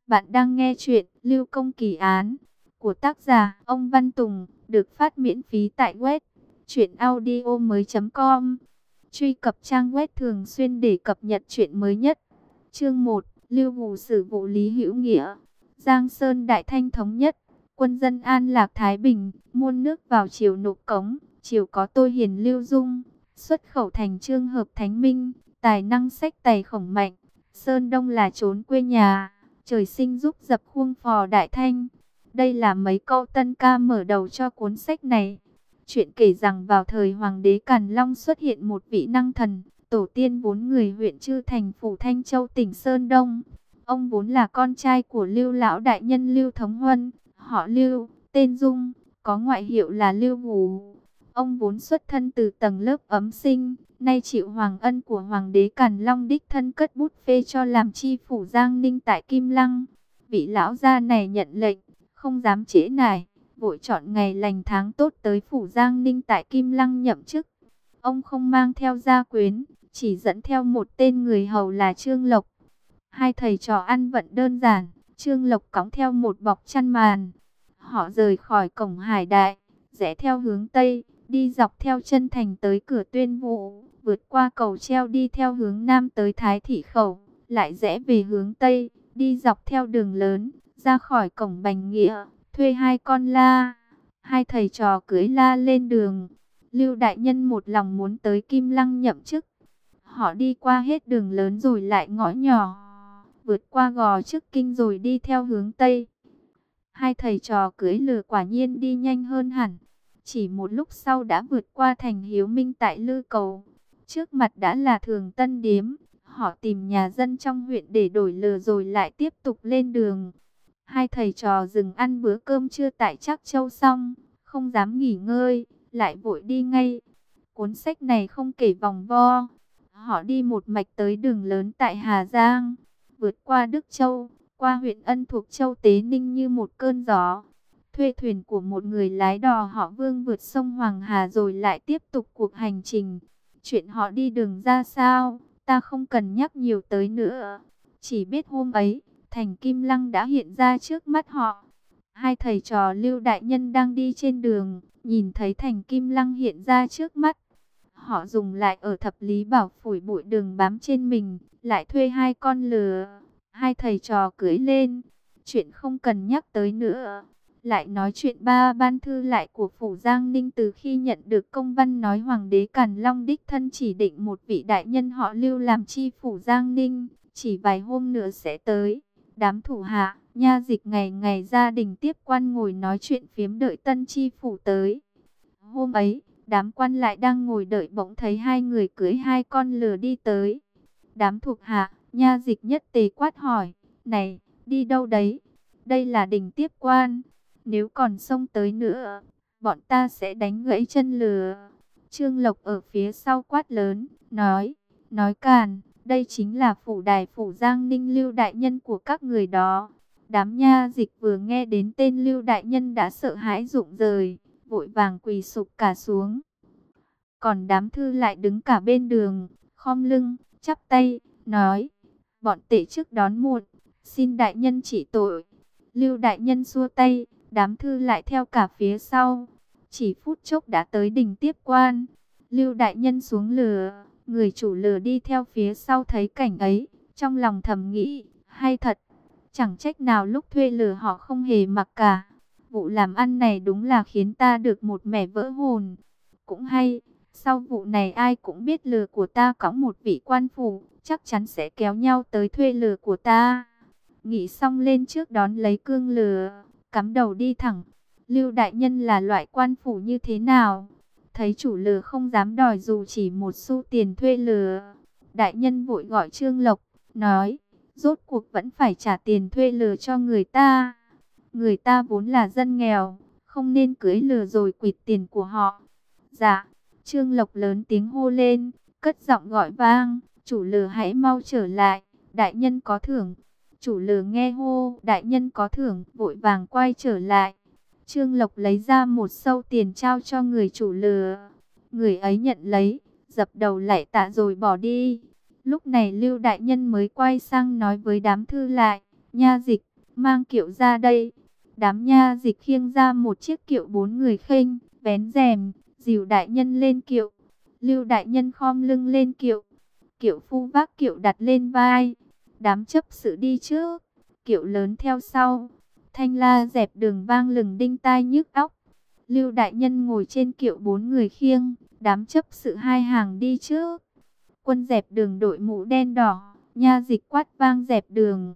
Bạn đang nghe chuyện Lưu Công Kỳ Án của tác giả ông Văn Tùng, được phát miễn phí tại web truyệnaudiomoi.com. Truy cập trang web thường xuyên để cập nhật chuyện mới nhất. Chương 1: Lưu Bù xử vụ Lý Hữu Nghĩa. Giang Sơn Đại Thanh thống nhất, quân dân an lạc thái bình, muôn nước vào triều nộp cống, triều có tôi hiền Lưu Dung, xuất khẩu thành Chương Hợp Thánh Minh, tài năng sách tày khổng mạnh. Sơn Đông là chốn quê nhà, trời sinh giúp dập khuôn phò Đại Thanh. Đây là mấy câu tân ca mở đầu cho cuốn sách này. Chuyện kể rằng vào thời Hoàng đế Càn Long xuất hiện một vị năng thần, tổ tiên 4 người huyện Chư Thành phủ Thanh Châu tỉnh Sơn Đông. Ông vốn là con trai của Lưu lão đại nhân Lưu Thống Huân, họ Lưu, tên Dung, có ngoại hiệu là Lưu Bù. Ông vốn xuất thân từ tầng lớp ấm sinh, nay chịu hoàng ân của Hoàng đế Càn Long đích thân cất bút phê cho làm chi phủ Giang Ninh tại Kim Lăng. Vị lão gia này nhận lệnh, không dám trễ nải, vội chọn ngày lành tháng tốt tới phủ Giang Ninh tại Kim Lăng nhậm chức. Ông không mang theo gia quyến, chỉ dẫn theo một tên người hầu là Trương Lộc. Hai thầy trò ăn vận đơn giản, Trương Lộc cõng theo một bọc chăn màn. Họ rời khỏi cổng Hải Đại, rẽ theo hướng Tây, đi dọc theo chân thành tới cửa Tuyên Vũ, vượt qua cầu treo đi theo hướng Nam tới Thái Thị Khẩu, lại rẽ về hướng Tây, đi dọc theo đường lớn, ra khỏi cổng Bành Nghĩa, thuê 2 con la. Hai thầy trò cưỡi la lên đường. Lưu đại nhân một lòng muốn tới Kim Lăng nhậm chức. Họ đi qua hết đường lớn rồi lại ngõ nhỏ, vượt qua Gò Trước Kinh rồi đi theo hướng Tây. Hai thầy trò cưỡi lừa quả nhiên đi nhanh hơn hẳn. Chỉ một lúc sau đã vượt qua thành Hiếu Minh tại Lư Cầu. Trước mặt đã là Thường Tân Điếm. Họ tìm nhà dân trong huyện để đổi lừa rồi lại tiếp tục lên đường. Hai thầy trò dừng ăn bữa cơm trưa tại Trác Châu xong, không dám nghỉ ngơi, lại vội đi ngay. Cuốn sách này không kể vòng vo. Họ đi một mạch tới đường lớn tại Hà Giang, vượt qua Đức Châu, qua huyện Ân thuộc Châu Tế Ninh như một cơn gió. Thuê thuyền của một người lái đò họ Vương vượt sông Hoàng Hà rồi lại tiếp tục cuộc hành trình. Chuyện họ đi đường ra sao, ta không cần nhắc nhiều tới nữa. Chỉ biết hôm ấy, thành Kim Lăng đã hiện ra trước mắt họ. Hai thầy trò Lưu đại nhân đang đi trên đường, nhìn thấy thành Kim Lăng hiện ra trước mắt. Họ dùng lại ở Thập Lý Bảo phủi bụi đường bám trên mình, lại thuê 2 con lừa. Hai thầy trò cưỡi lên, chuyện không cần nhắc tới nữa. Lại nói chuyện ba ban thư lại của phủ Giang Ninh từ khi nhận được công văn nói Hoàng đế Càn Long đích thân chỉ định một vị đại nhân họ Lưu làm chi phủ Giang Ninh, chỉ vài hôm nữa sẽ tới. Đám thủ hạ, nha dịch ngày ngày gia đình tiếp quan ngồi nói chuyện phiếm đợi tân chi phủ tới. Hôm ấy, đám quan lại đang ngồi đợi bỗng thấy 2 người cưỡi 2 con lừa đi tới. Đám thuộc hạ, nha dịch nhất tề quát hỏi, này, đi đâu đấy? Đây là đình tiếp quan. Nếu còn xông tới nữa, bọn ta sẽ đánh gãy chân lừa. Trương Lộc ở phía sau quát lớn, nói càn, đây chính là phủ đài phủ Giang Ninh Lưu đại nhân của các người đó. Đám nha dịch vừa nghe đến tên Lưu đại nhân đã sợ hãi rụng rời, vội vàng quỳ sụp cả xuống. Còn đám thư lại đứng cả bên đường, khom lưng, chắp tay, nói, bọn tể trước đón muộn, xin đại nhân trị tội. Lưu đại nhân xua tay, đám thư lại theo cả phía sau. Chỉ phút chốc đã tới đình tiếp quan. Lưu đại nhân xuống lừa, người chủ lừa đi theo phía sau thấy cảnh ấy, trong lòng thầm nghĩ, hay thật, chẳng trách nào lúc thuê lừa họ không hề mặc cả. Vụ làm ăn này đúng là khiến ta được một mẻ vỡ hồn. Cũng hay, sau vụ này ai cũng biết lừa của ta cõng một vị quan phủ, chắc chắn sẽ kéo nhau tới thuê lừa của ta. Nghĩ xong lên trước đón lấy cương lừa, cắm đầu đi thẳng. Lưu đại nhân là loại quan phủ như thế nào? Thấy chủ lừa không dám đòi dù chỉ một xu tiền thuê lừa, đại nhân vội gọi Trương Lộc, nói, rốt cuộc vẫn phải trả tiền thuê lừa cho người ta. Người ta vốn là dân nghèo, không nên cưới lừa rồi quỵt tiền của họ. Dạ, Trương Lộc lớn tiếng hô lên, cất giọng gọi vang, chủ lừa hãy mau trở lại, đại nhân có thưởng. Chủ lừa nghe hô, đại nhân có thưởng, vội vàng quay trở lại. Trương Lộc lấy ra một xâu tiền trao cho người chủ lừa. Người ấy nhận lấy, dập đầu lạy tạ rồi bỏ đi. Lúc này Lưu đại nhân mới quay sang nói với đám thư lại, nha dịch, mang kiệu ra đây. Đám nha dịch khiêng ra một chiếc kiệu 4 người khênh, vén rèm, dìu đại nhân lên kiệu. Lưu đại nhân khom lưng lên kiệu. Kiệu phu vác kiệu đặt lên vai. Đám chấp sự đi trước, kiệu lớn theo sau. Thanh la dẹp đường vang lừng đinh tai nhức óc. Lưu đại nhân ngồi trên kiệu 4 người khiêng, đám chấp sự hai hàng đi trước. Quân dẹp đường đội mũ đen đỏ, nha dịch quát vang dẹp đường.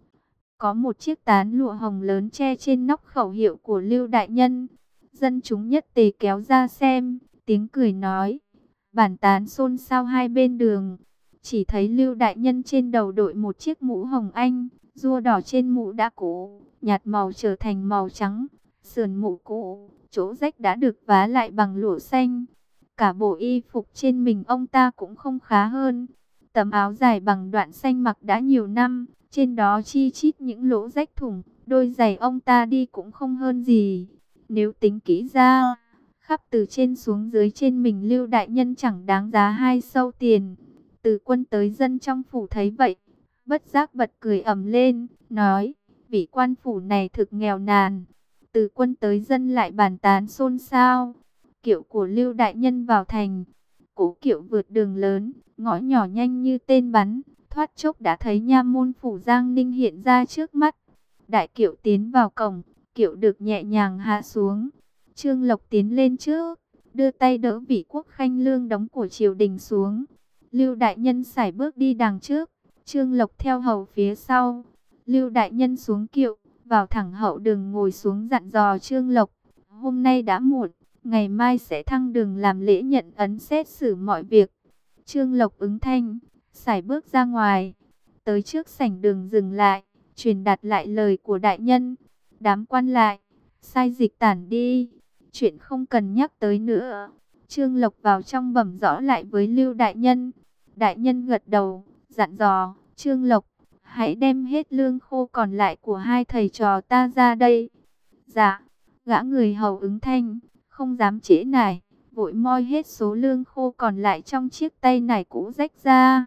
Có một chiếc tán lụa hồng lớn che trên nóc khẩu hiệu của Lưu đại nhân. Dân chúng nhất tề kéo ra xem, tiếng cười nói, bản tán xôn xao hai bên đường. Chỉ thấy Lưu đại nhân trên đầu đội một chiếc mũ hồng anh, rua đỏ trên mũ đã cũ, nhạt màu trở thành màu trắng. Sườn mũ cũ, chỗ rách đã được vá lại bằng lụa xanh. Cả bộ y phục trên mình ông ta cũng không khá hơn. Tấm áo dài bằng đoạn xanh mặc đã nhiều năm, trên đó chi chít những lỗ rách thủng. Đôi giày ông ta đi cũng không hơn gì. Nếu tính kỹ ra, khắp từ trên xuống dưới trên mình Lưu đại nhân chẳng đáng giá 2 xu tiền. Từ quân tới dân trong phủ thấy vậy, bất giác bật cười ầm lên, nói, vị quan phủ này thực nghèo nàn. Từ quân tới dân lại bàn tán xôn xao. Kiệu của Lưu đại nhân vào thành, cố kiệu vượt đường lớn, ngõ nhỏ nhanh như tên bắn, thoát chốc đã thấy nha môn phủ Giang Ninh hiện ra trước mắt. Đại kiệu tiến vào cổng, kiệu được nhẹ nhàng hạ xuống. Trương Lộc tiến lên trước, đưa tay đỡ vị quốc khanh lương đóng của triều đình xuống. Lưu đại nhân sải bước đi đằng trước, Trương Lộc theo hầu phía sau. Lưu đại nhân xuống kiệu, vào thẳng hậu đường ngồi xuống dặn dò Trương Lộc, hôm nay đã muộn, ngày mai sẽ thăng đường làm lễ nhận ấn xét xử mọi việc. Trương Lộc ứng thanh, sải bước ra ngoài, tới trước sảnh đường dừng lại, truyền đạt lại lời của đại nhân. Đám quan lại, sai dịch tản đi, chuyện không cần nhắc tới nữa. Trương Lộc vào trong bẩm rõ lại với Lưu đại nhân. Đại nhân gật đầu, dặn dò, Trương Lộc, hãy đem hết lương khô còn lại của hai thầy trò ta ra đây. Dạ, gã người hầu ứng thanh, không dám trễ nải, vội moi hết số lương khô còn lại trong chiếc tay nải cũ rách ra.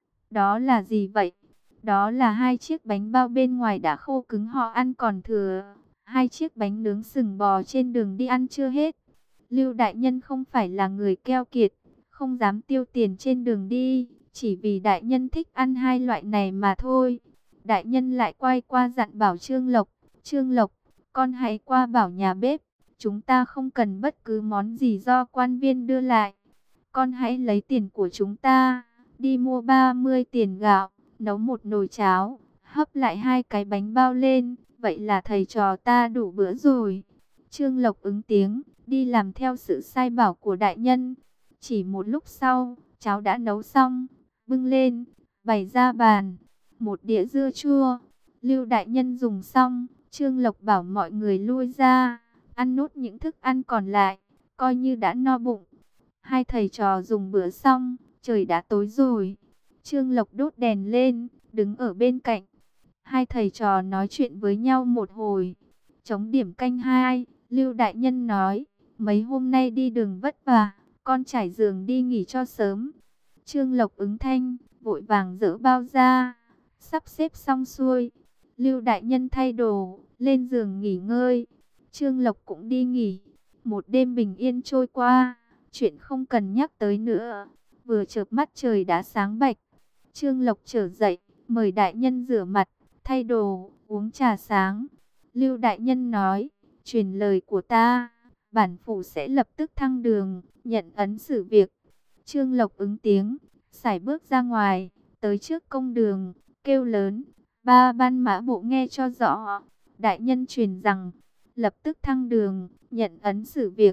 Đó là gì vậy? Đó là 2 chiếc bánh bao bên ngoài đã khô cứng họ ăn còn thừa. 2 chiếc bánh nướng sừng bò trên đường đi ăn chưa hết. Lưu đại nhân không phải là người keo kiệt, không dám tiêu tiền trên đường đi, chỉ vì đại nhân thích ăn 2 loại này mà thôi. Đại nhân lại quay qua dặn bảo Trương Lộc, Trương Lộc, con hãy qua bảo nhà bếp, chúng ta không cần bất cứ món gì do quan viên đưa lại. Con hãy lấy tiền của chúng ta, đi mua 30 tiền gạo, nấu một nồi cháo, hấp lại 2 cái bánh bao lên, vậy là thầy trò ta đủ bữa rồi. Trương Lộc ứng tiếng, đi làm theo sự sai bảo của đại nhân. Chỉ một lúc sau, cháo đã nấu xong, bưng lên, bày ra bàn. Một đĩa dưa chua, Lưu đại nhân dùng xong, Trương Lộc bảo mọi người lui ra, ăn nốt những thức ăn còn lại, coi như đã no bụng. 2 thầy trò dùng bữa xong, trời đã tối rồi. Trương Lộc đốt đèn lên, đứng ở bên cạnh. 2 thầy trò nói chuyện với nhau một hồi. Chống điểm canh 2, Lưu đại nhân nói, mấy hôm nay đi đường vất vả, con trải giường đi nghỉ cho sớm. Trương Lộc ứng thanh, vội vàng dỡ bao ra, sắp xếp xong xuôi. Lưu đại nhân thay đồ, lên giường nghỉ ngơi. Trương Lộc cũng đi nghỉ. Một đêm bình yên trôi qua, chuyện không cần nhắc tới nữa. Vừa chợp mắt trời đã sáng bạch. Trương Lộc trở dậy, mời đại nhân rửa mặt, thay đồ, uống trà sáng. Lưu đại nhân nói, truyền lời của ta, bản phủ sẽ lập tức thăng đường, nhận ấn xử việc. Trương Lộc ứng tiếng, sải bước ra ngoài, tới trước công đường, kêu lớn, 3 ban mã bộ nghe cho rõ. Đại nhân truyền rằng, lập tức thăng đường, nhận ấn xử việc.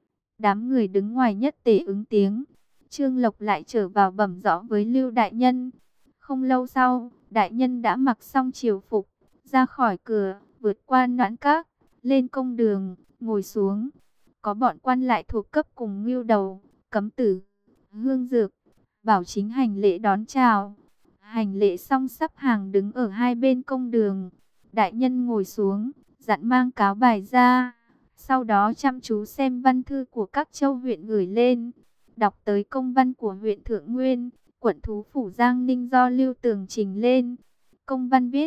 Đám người đứng ngoài nhất tề ứng tiếng. Trương Lộc lại trở vào bẩm rõ với Lưu đại nhân. Không lâu sau, đại nhân đã mặc xong triều phục, ra khỏi cửa, vượt qua noãn các, lên công đường, ngồi xuống. Có bọn quan lại thuộc cấp cùng ngưu đầu, Cấm Tử, Hương Dược, Bảo Chính hành lễ đón chào. Hành lễ xong sắp hàng đứng ở hai bên công đường. Đại nhân ngồi xuống, dặn mang cáo bài ra. Sau đó chăm chú xem văn thư của các châu huyện gửi lên. Đọc tới công văn của huyện Thượng Nguyên, quận Thú Phủ Giang Ninh do Lưu Tường trình lên. Công văn viết,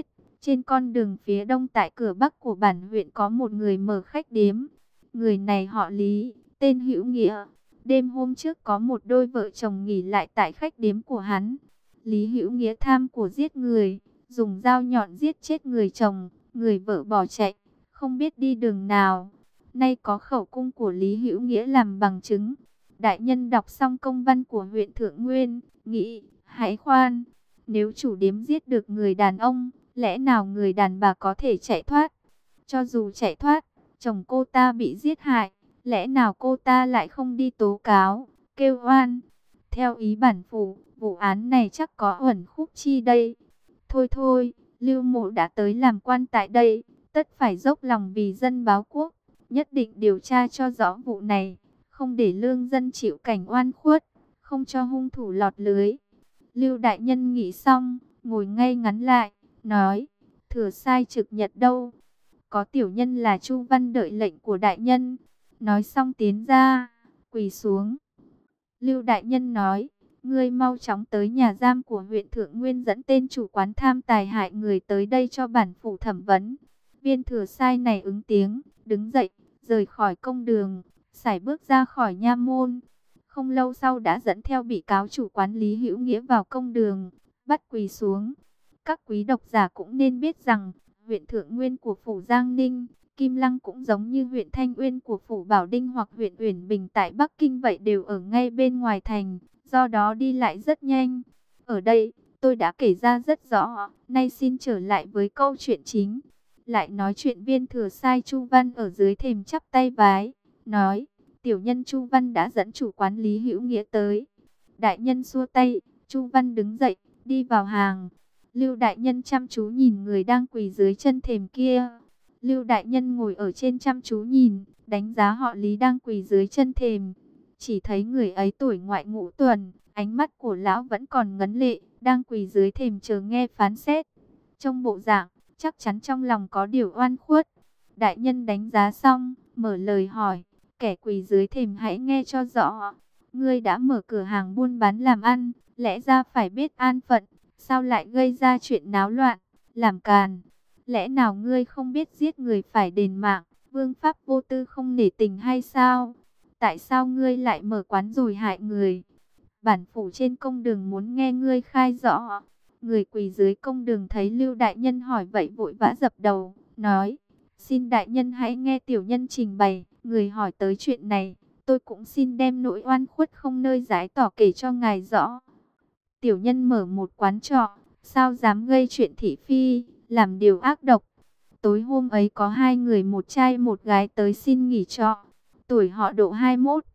Trên con đường phía đông tại cửa bắc của bản huyện có một người mở khách điếm. Người này họ Lý, tên Hữu Nghĩa. Đêm hôm trước có một đôi vợ chồng nghỉ lại tại khách điếm của hắn. Lý Hữu Nghĩa tham của giết người, dùng dao nhọn giết chết người chồng, người vợ bỏ chạy, không biết đi đường nào. Nay có khẩu cung của Lý Hữu Nghĩa làm bằng chứng. Đại nhân đọc xong công văn của huyện Thượng Nguyên, nghĩ, hãy khoan, nếu chủ điếm giết được người đàn ông, lẽ nào người đàn bà có thể chạy thoát? Cho dù chạy thoát, chồng cô ta bị giết hại, lẽ nào cô ta lại không đi tố cáo, kêu oan? Theo ý bản phủ, vụ án này chắc có uẩn khúc chi đây. Thôi thôi, Lưu Mộ đã tới làm quan tại đây, tất phải dốc lòng vì dân báo quốc, nhất định điều tra cho rõ vụ này, không để lương dân chịu cảnh oan khuất, không cho hung thủ lọt lưới. Lưu đại nhân nghĩ xong, ngồi ngay ngắn lại, nói, thừa sai trực nhật đâu? Có tiểu nhân là Chu Văn đợi lệnh của đại nhân. Nói xong tiến ra, quỳ xuống. Lưu đại nhân nói, ngươi mau chóng tới nhà giam của huyện Thượng Nguyên dẫn tên chủ quán tham tài hại người tới đây cho bản phủ thẩm vấn. Viên thừa sai này ứng tiếng, đứng dậy, rời khỏi công đường, sải bước ra khỏi nha môn. Không lâu sau đã dẫn theo bị cáo chủ quán Lý Hữu Nghĩa vào công đường, bắt quỳ xuống. Các quý độc giả cũng nên biết rằng, huyện Thượng Nguyên của phủ Giang Ninh, Kim Lăng cũng giống như huyện Thanh Uyên của phủ Bảo Đinh hoặc huyện Uyển Bình tại Bắc Kinh vậy, đều ở ngay bên ngoài thành, do đó đi lại rất nhanh. Ở đây, tôi đã kể ra rất rõ, nay xin trở lại với câu chuyện chính. Lại nói chuyện viên thừa sai Chu Văn ở dưới thềm chắp tay vái, nói, tiểu nhân Chu Văn đã dẫn chủ quán Lý Hữu Nghĩa tới. Đại nhân xua tay, Chu Văn đứng dậy, đi vào hàng. Lưu đại nhân chăm chú nhìn người đang quỳ dưới chân thềm kia. Lưu đại nhân ngồi ở trên chăm chú nhìn, đánh giá họ Lý đang quỳ dưới chân thềm. Chỉ thấy người ấy tuổi ngoại ngũ tuần, ánh mắt của lão vẫn còn ngấn lệ, đang quỳ dưới thềm chờ nghe phán xét. Trong bộ dạng, chắc chắn trong lòng có điều oan khuất. Đại nhân đánh giá xong, mở lời hỏi, kẻ quỳ dưới thềm hãy nghe cho rõ. Ngươi đã mở cửa hàng buôn bán làm ăn, lẽ ra phải biết an phận, sao lại gây ra chuyện náo loạn, làm càn? Lẽ nào ngươi không biết giết người phải đền mạng, vương pháp vô tư không nể tình hay sao? Tại sao ngươi lại mở quán rồi hại người? Bản phủ trên công đường muốn nghe ngươi khai rõ. Người quỳ dưới công đường thấy Lưu đại nhân hỏi vậy vội vã dập đầu, nói, xin đại nhân hãy nghe tiểu nhân trình bày. Người hỏi tới chuyện này, tôi cũng xin đem nỗi oan khuất không nơi giải tỏ kể cho ngài rõ. Tiểu nhân mở một quán trọ, sao dám gây chuyện thị phi, làm điều ác độc. Tối hôm ấy có hai người một trai một gái tới xin nghỉ trọ. Tuổi họ độ 21,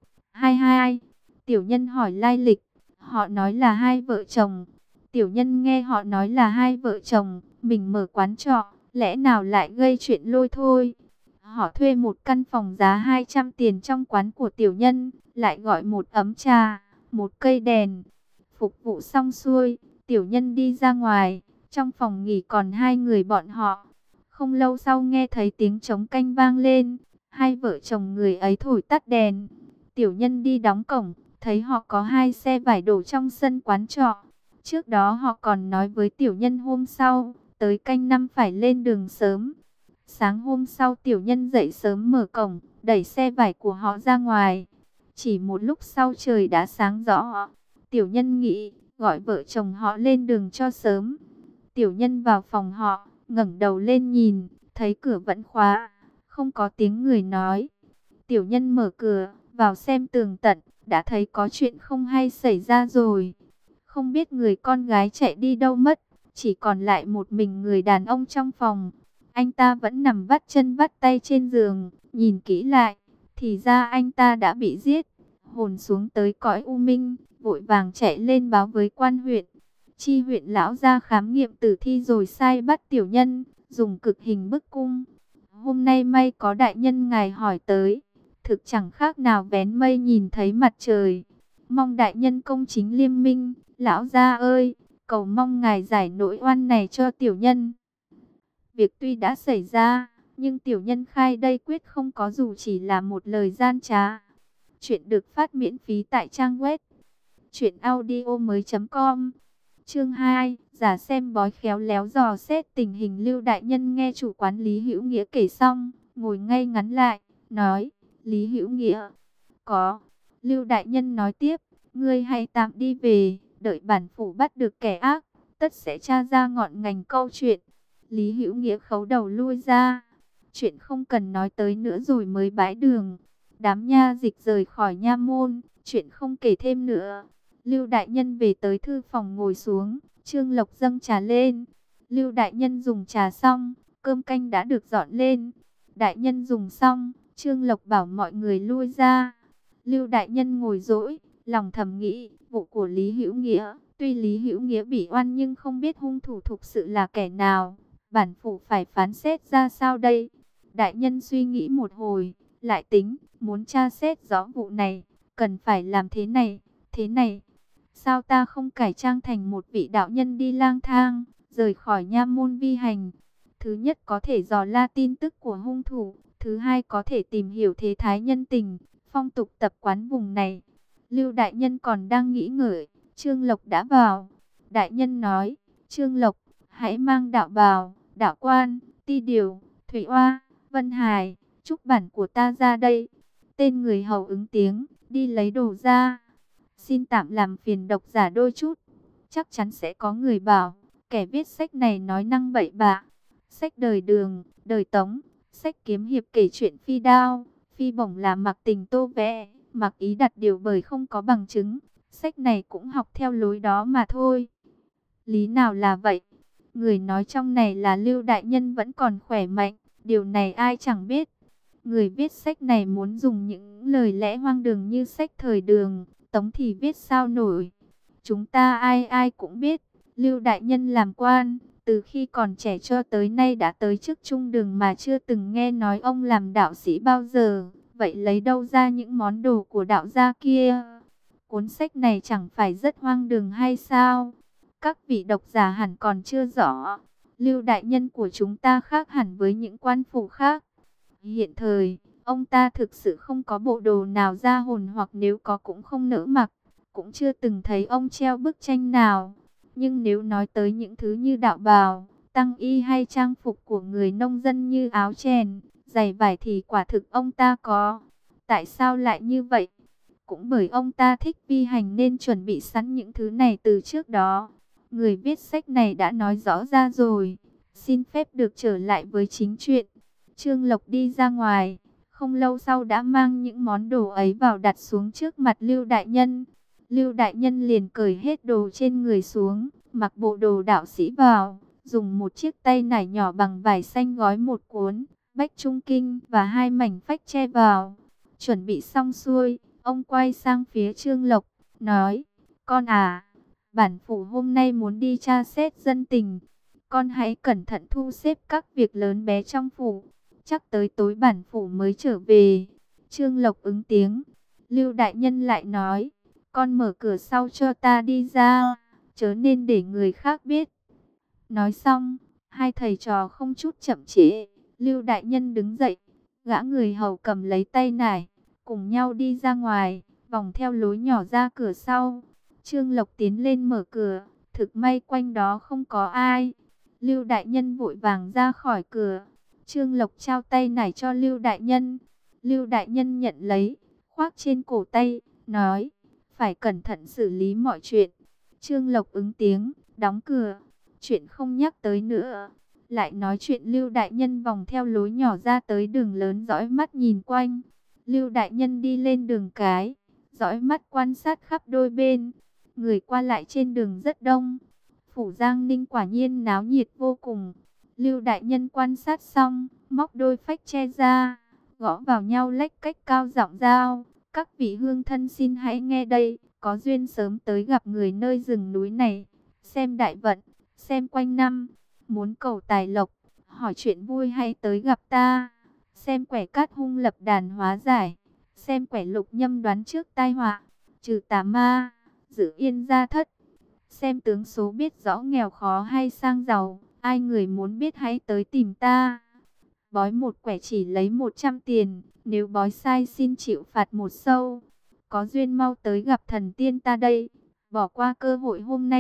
22. Tiểu nhân hỏi lai lịch, họ nói là hai vợ chồng. Tiểu nhân nghe họ nói là hai vợ chồng, mình mở quán trọ, lẽ nào lại gây chuyện lôi thôi. Họ thuê một căn phòng giá 200 tiền trong quán của tiểu nhân, lại gọi một ấm trà, một cây đèn. Phục vụ xong xuôi, tiểu nhân đi ra ngoài, trong phòng nghỉ còn hai người bọn họ. Không lâu sau nghe thấy tiếng trống canh vang lên, hai vợ chồng người ấy thổi tắt đèn. Tiểu nhân đi đóng cổng, thấy họ có hai xe vải đổ trong sân quán trọ. Trước đó họ còn nói với tiểu nhân hôm sau, tới canh năm phải lên đường sớm. Sáng hôm sau tiểu nhân dậy sớm mở cổng, đẩy xe vải của họ ra ngoài. Chỉ một lúc sau trời đã sáng rõ. Tiểu nhân nghĩ, gọi vợ chồng họ lên đường cho sớm. Tiểu nhân vào phòng họ, ngẩng đầu lên nhìn, thấy cửa vẫn khóa, không có tiếng người nói. Tiểu nhân mở cửa, vào xem tường tận, đã thấy có chuyện không hay xảy ra rồi. Không biết người con gái chạy đi đâu mất, chỉ còn lại một mình người đàn ông trong phòng. Anh ta vẫn nằm vắt chân vắt tay trên giường, nhìn kỹ lại, thì ra anh ta đã bị giết. Hồn xuống tới cõi u minh, vội vàng chạy lên báo với quan huyện. Chi huyện lão ra khám nghiệm tử thi rồi sai bắt tiểu nhân, dùng cực hình bức cung. Hôm nay may có đại nhân ngài hỏi tới, thực chẳng khác nào vén mây nhìn thấy mặt trời. Mong đại nhân công chính liêm minh, lão gia ơi, cầu mong ngài giải nỗi oan này cho tiểu nhân. Việc tuy đã xảy ra, nhưng tiểu nhân khai đây quyết không có dù chỉ là một lời gian trá. Chuyện được phát miễn phí tại trang web truyệnaudiomoi.com. Chương 2, giả xem bói khéo léo dò xét tình hình. Lưu đại nhân nghe chủ quán Lý Hữu Nghĩa kể xong, ngồi ngay ngắn lại, nói: Lý Hữu Nghĩa, có. Lưu đại nhân nói tiếp: ngươi hãy tạm đi về, đợi bản phủ bắt được kẻ ác, tất sẽ tra ra ngọn ngành câu chuyện. Lý Hữu Nghĩa khấu đầu lui ra. Chuyện không cần nói tới nữa rồi mới bãi đường. Đám nha dịch rời khỏi nha môn, chuyện không kể thêm nữa. Lưu đại nhân về tới thư phòng ngồi xuống, Trương Lộc dâng trà lên. Lưu đại nhân dùng trà xong, cơm canh đã được dọn lên. Đại nhân dùng xong, Trương Lộc bảo mọi người lui ra. Lưu đại nhân ngồi dỗi, lòng thầm nghĩ, vụ của Lý Hữu Nghĩa, tuy Lý Hữu Nghĩa bị oan nhưng không biết hung thủ thực sự là kẻ nào. Bản phủ phải phán xét ra sao đây? Đại nhân suy nghĩ một hồi, lại tính, muốn tra xét rõ vụ này, cần phải làm thế này, thế này. Sao ta không cải trang thành một vị đạo nhân đi lang thang, rời khỏi nha môn vi hành? Thứ nhất có thể dò la tin tức của hung thủ, thứ hai có thể tìm hiểu thế thái nhân tình, phong tục tập quán vùng này. Lưu đại nhân còn đang nghĩ ngợi, Trương Lộc đã vào. Đại nhân nói: Trương Lộc, hãy mang đạo bào, đạo quan, ti điều, thủy oa, vân hài, trúc bản của ta ra đây. Tên người hầu ứng tiếng, đi lấy đồ ra. Xin tạm làm phiền độc giả đôi chút. Chắc chắn sẽ có người bảo, kẻ viết sách này nói năng bậy bạ. Sách đời Đường, đời Tống, sách kiếm hiệp kể chuyện phi đao, phi bổng là mặc tình tô vẽ, mặc ý đặt điều bởi không có bằng chứng. Sách này cũng học theo lối đó mà thôi. Lý nào là vậy? Người nói trong này là Lưu đại nhân vẫn còn khỏe mạnh, điều này ai chẳng biết. Người viết sách này muốn dùng những lời lẽ hoang đường như sách thời Đường, Tống thì viết sao nổi. Chúng ta ai ai cũng biết, Lưu đại nhân làm quan, từ khi còn trẻ cho tới nay đã tới chức trung đường mà chưa từng nghe nói ông làm đạo sĩ bao giờ. Vậy lấy đâu ra những món đồ của đạo gia kia? Cuốn sách này chẳng phải rất hoang đường hay sao? Các vị độc giả hẳn còn chưa rõ. Lưu đại nhân của chúng ta khác hẳn với những quan phủ khác. Hiện thời, ông ta thực sự không có bộ đồ nào ra hồn, hoặc nếu có cũng không nỡ mặc. Cũng chưa từng thấy ông treo bức tranh nào. Nhưng nếu nói tới những thứ như đạo bào, tăng y hay trang phục của người nông dân như áo chèn, giày vải thì quả thực ông ta có. Tại sao lại như vậy? Cũng bởi ông ta thích vi hành nên chuẩn bị sẵn những thứ này từ trước đó. Người viết sách này đã nói rõ ra rồi. Xin phép được trở lại với chính chuyện. Trương Lộc đi ra ngoài, không lâu sau đã mang những món đồ ấy vào đặt xuống trước mặt Lưu đại nhân. Lưu đại nhân liền cởi hết đồ trên người xuống, mặc bộ đồ đạo sĩ vào, dùng một chiếc tay nải nhỏ bằng vải xanh gói một cuốn Bách Trung Kinh và hai mảnh phách che vào. Chuẩn bị xong xuôi, ông quay sang phía Trương Lộc, nói: Con à, bản phủ hôm nay muốn đi tra xét dân tình. Con hãy cẩn thận thu xếp các việc lớn bé trong phủ. Chắc tới tối bản phủ mới trở về. Trương Lộc ứng tiếng. Lưu đại nhân lại nói: Con mở cửa sau cho ta đi ra, chớ nên để người khác biết. Nói xong, hai thầy trò không chút chậm trễ. Lưu đại nhân đứng dậy, gã người hầu cầm lấy tay nải, cùng nhau đi ra ngoài, vòng theo lối nhỏ ra cửa sau. Trương Lộc tiến lên mở cửa, thực may quanh đó không có ai. Lưu đại nhân vội vàng ra khỏi cửa. Trương Lộc trao tay nải cho Lưu đại nhân. Lưu đại nhân nhận lấy, khoác trên cổ tay, nói: Phải cẩn thận xử lý mọi chuyện. Trương Lộc ứng tiếng, đóng cửa. Chuyện không nhắc tới nữa. Lại nói chuyện Lưu đại nhân vòng theo lối nhỏ ra tới đường lớn, dõi mắt nhìn quanh. Lưu đại nhân đi lên đường cái, dõi mắt quan sát khắp đôi bên. Người qua lại trên đường rất đông. Phủ Giang Ninh quả nhiên náo nhiệt vô cùng. Lưu đại nhân quan sát xong, móc đôi phách che ra, gõ vào nhau lách cách cao giọng giao: Các vị hương thân xin hãy nghe đây, có duyên sớm tới gặp người nơi rừng núi này, xem đại vận, xem quanh năm, muốn cầu tài lộc, hỏi chuyện vui hay tới gặp ta, xem quẻ cát hung lập đàn hóa giải, xem quẻ lục nhâm đoán trước tai họa, trừ tà ma, giữ yên gia thất, xem tướng số biết rõ nghèo khó hay sang giàu, ai người muốn biết hãy tới tìm ta. Bói một quẻ chỉ lấy 100 tiền, nếu bói sai xin chịu phạt 1 sâu. Có duyên mau tới gặp thần tiên ta đây, bỏ qua cơ hội hôm nay,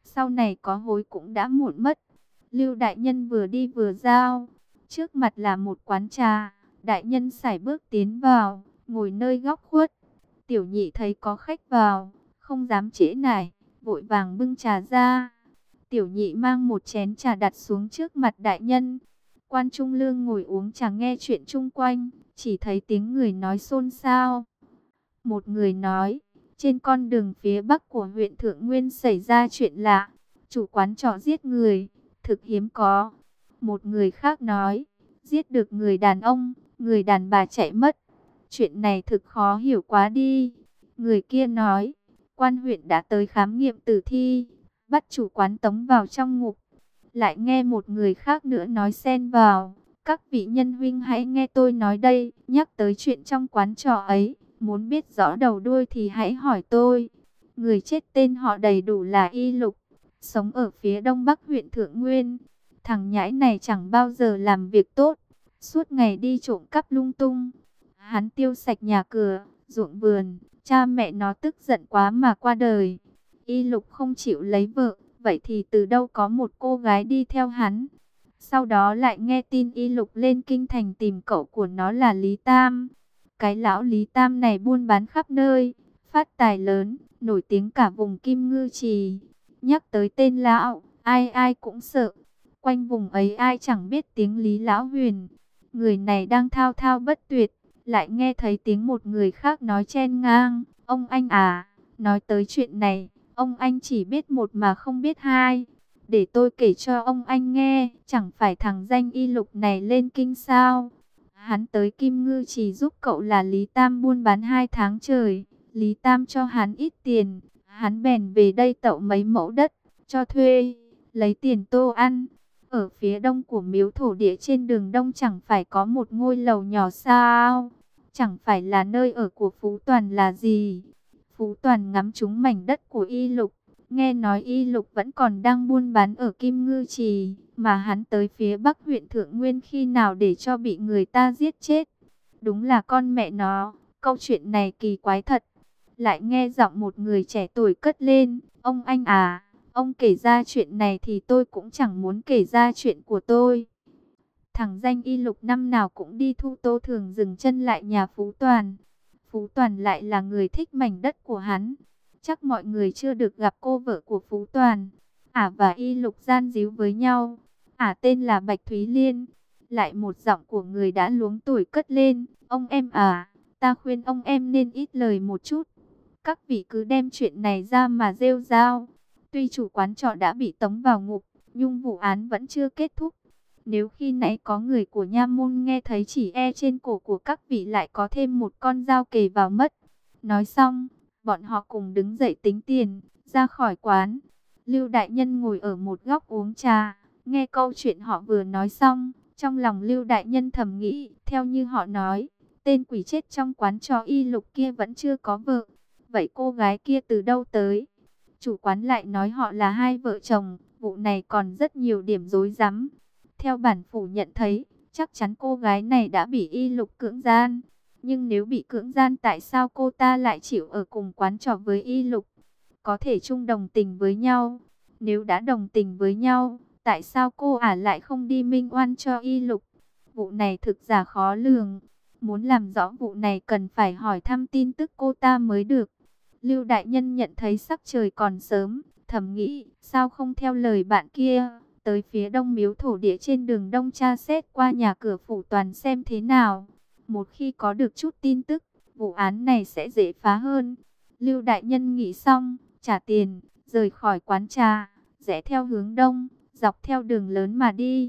Sau này có hối cũng đã muộn mất. Lưu đại nhân vừa đi vừa giao. Trước mặt là một quán trà. Đại nhân sải bước tiến vào, ngồi nơi góc khuất. Tiểu nhị thấy có khách vào, không dám trễ nải, vội vàng bưng trà ra. Tiểu nhị mang một chén trà đặt xuống trước mặt đại nhân. Quan Trung Lương ngồi uống trà nghe chuyện chung quanh, chỉ thấy tiếng người nói xôn xao. Một người nói, trên con đường phía bắc của huyện Thượng Nguyên xảy ra chuyện lạ, chủ quán trọ giết người, thực hiếm có. Một người khác nói, giết được người đàn ông, người đàn bà chạy mất. Chuyện này thực khó hiểu quá đi. Người kia nói, quan huyện đã tới khám nghiệm tử thi, bắt chủ quán tống vào trong ngục. Lại nghe một người khác nữa nói xen vào, các vị nhân huynh hãy nghe tôi nói đây, nhắc tới chuyện trong quán trọ ấy, muốn biết rõ đầu đuôi thì hãy hỏi tôi. Người chết tên họ đầy đủ là Y Lục, sống ở phía đông bắc huyện Thượng Nguyên. Thằng nhãi này chẳng bao giờ làm việc tốt, suốt ngày đi trộm cắp lung tung. Hắn tiêu sạch nhà cửa, ruộng vườn, cha mẹ nó tức giận quá mà qua đời. Y Lục không chịu lấy vợ, vậy thì từ đâu có một cô gái đi theo hắn. Sau đó lại nghe tin Y Lục lên kinh thành tìm cậu của nó là Lý Tam. Cái lão Lý Tam này buôn bán khắp nơi, phát tài lớn, nổi tiếng cả vùng Kim Ngư Trì. Nhắc tới tên lão, ai ai cũng sợ. Quanh vùng ấy ai chẳng biết tiếng Lý Lão Huyền. Người này đang thao thao bất tuyệt, lại nghe thấy tiếng một người khác nói chen ngang. Ông anh à, nói tới chuyện này, ông anh chỉ biết một mà không biết hai. Để tôi kể cho ông anh nghe, chẳng phải thằng danh Y Lục này lên kinh sao? Hắn tới Kim Ngư chỉ giúp cậu là Lý Tam buôn bán 2 tháng trời. Lý Tam cho hắn ít tiền, hắn bèn về đây tậu mấy mẫu đất, cho thuê, lấy tiền tô ăn. Ở phía đông của miếu thổ địa trên đường đông chẳng phải có một ngôi lầu nhỏ sao? Chẳng phải là nơi ở của Phú Toàn là gì? Phú Toàn ngắm trúng mảnh đất của Y Lục. Nghe nói Y Lục vẫn còn đang buôn bán ở Kim Ngư Trì, mà hắn tới phía bắc huyện Thượng Nguyên khi nào để cho bị người ta giết chết. Đúng là con mẹ nó, câu chuyện này kỳ quái thật. Lại nghe giọng một người trẻ tuổi cất lên, ông anh à, ông kể ra chuyện này thì tôi cũng chẳng muốn kể ra chuyện của tôi. Thằng danh Y Lục năm nào cũng đi thu tô thường dừng chân lại nhà Phú Toàn. Phú Toàn lại là người thích mảnh đất của hắn. Chắc mọi người chưa được gặp cô vợ của Phú Toàn. Ả và Y Lục gian díu với nhau. Ả tên là Bạch Thúy Liên. Lại một giọng của người đã luống tuổi cất lên. Ông em à, ta khuyên ông em nên ít lời một chút. Các vị cứ đem chuyện này ra mà rêu rao. Tuy chủ quán trọ đã bị tống vào ngục, nhưng vụ án vẫn chưa kết thúc. Nếu khi nãy có người của nha môn nghe thấy chỉ e trên cổ của các vị lại có thêm một con dao kề vào mất. Nói xong, bọn họ cùng đứng dậy tính tiền, ra khỏi quán. Lưu đại nhân ngồi ở một góc uống trà, nghe câu chuyện họ vừa nói xong. Trong lòng Lưu đại nhân thầm nghĩ, theo như họ nói, tên quỷ chết trong quán trò Y Lục kia vẫn chưa có vợ. Vậy cô gái kia từ đâu tới? Chủ quán lại nói họ là hai vợ chồng, vụ này còn rất nhiều điểm rối rắm. Theo bản phủ nhận thấy, chắc chắn cô gái này đã bị Y Lục cưỡng gian. Nhưng nếu bị cưỡng gian tại sao cô ta lại chịu ở cùng quán trọ với Y Lục? Có thể chung đồng tình với nhau. Nếu đã đồng tình với nhau, tại sao cô ả lại không đi minh oan cho Y Lục? Vụ này thực giả khó lường. Muốn làm rõ vụ này cần phải hỏi thăm tin tức cô ta mới được. Lưu đại nhân nhận thấy sắc trời còn sớm, thầm nghĩ, sao không theo lời bạn kia, tới phía đông miếu thổ địa trên đường đông tra xét qua nhà cửa phủ Toàn xem thế nào. Một khi có được chút tin tức, vụ án này sẽ dễ phá hơn. Lưu đại nhân nghĩ xong, trả tiền, rời khỏi quán trà, rẽ theo hướng đông, dọc theo đường lớn mà đi.